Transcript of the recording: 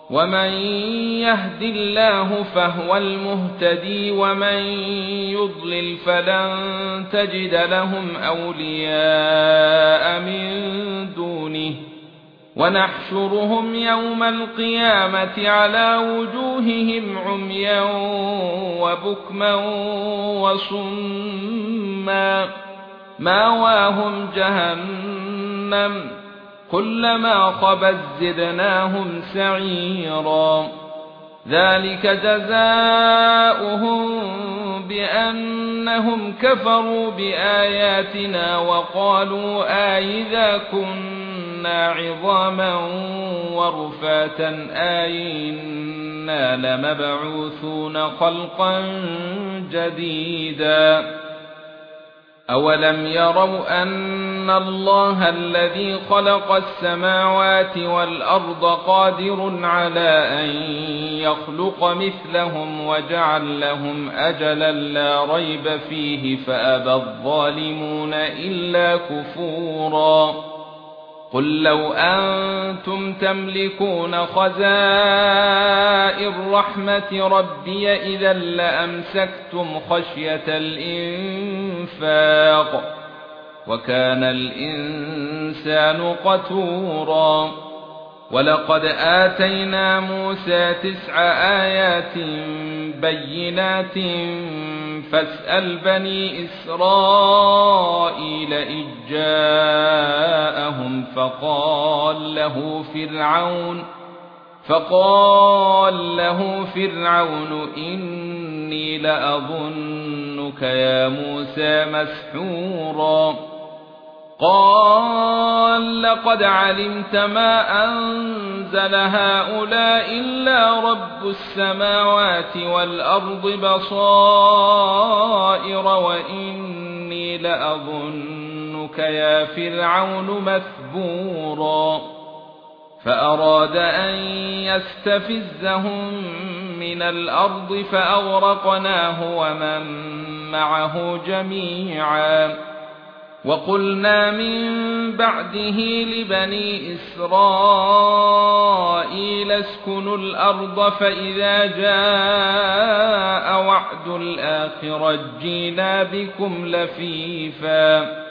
ومن يهد الله فهو المهتدي ومن يضلل فلن تجد لهم أولياء من دونه ونحشرهم يوم القيامة على وجوههم عميا وبكما وصما مأواهم جهنم كلما خبت زدناهم سعيرا ذلك جزاؤهم بأنهم كفروا بآياتنا وقالوا أإذا كنا عظاما ورفاتا أإنا لمبعوثون خلقا جديدا أولم يروا أن الله الذي خلق السماوات والأرض قادر على أن يخلق مثلهم وجعل لهم أجلا لا ريب فيه فأبى الظالمون إلا كفورا قل لو أنتم تملكون خزائن رحمة ربي إذا لأمسكتم خشية الإنفاق وكان الإنسان قتورا ولقد آتينا موسى 9 آيات بينات فاسأل بني إسرائيل إذ جاءهم فقال له فرعون إني لأظنك يا موسى مسحورا قال لقد علمت ما أنزل هؤلاء إلا رب السماوات والأرض بصائر وإني لأظنك يا فرعون مثبورا فأراد أن يستفزهم من الأرض فأغرقناه ومن معه جميعا وقلنا من بعده لبني إسرائيل اسكنوا الأرض فإذا جاء وعد الآخرة جئنا بكم لفيفا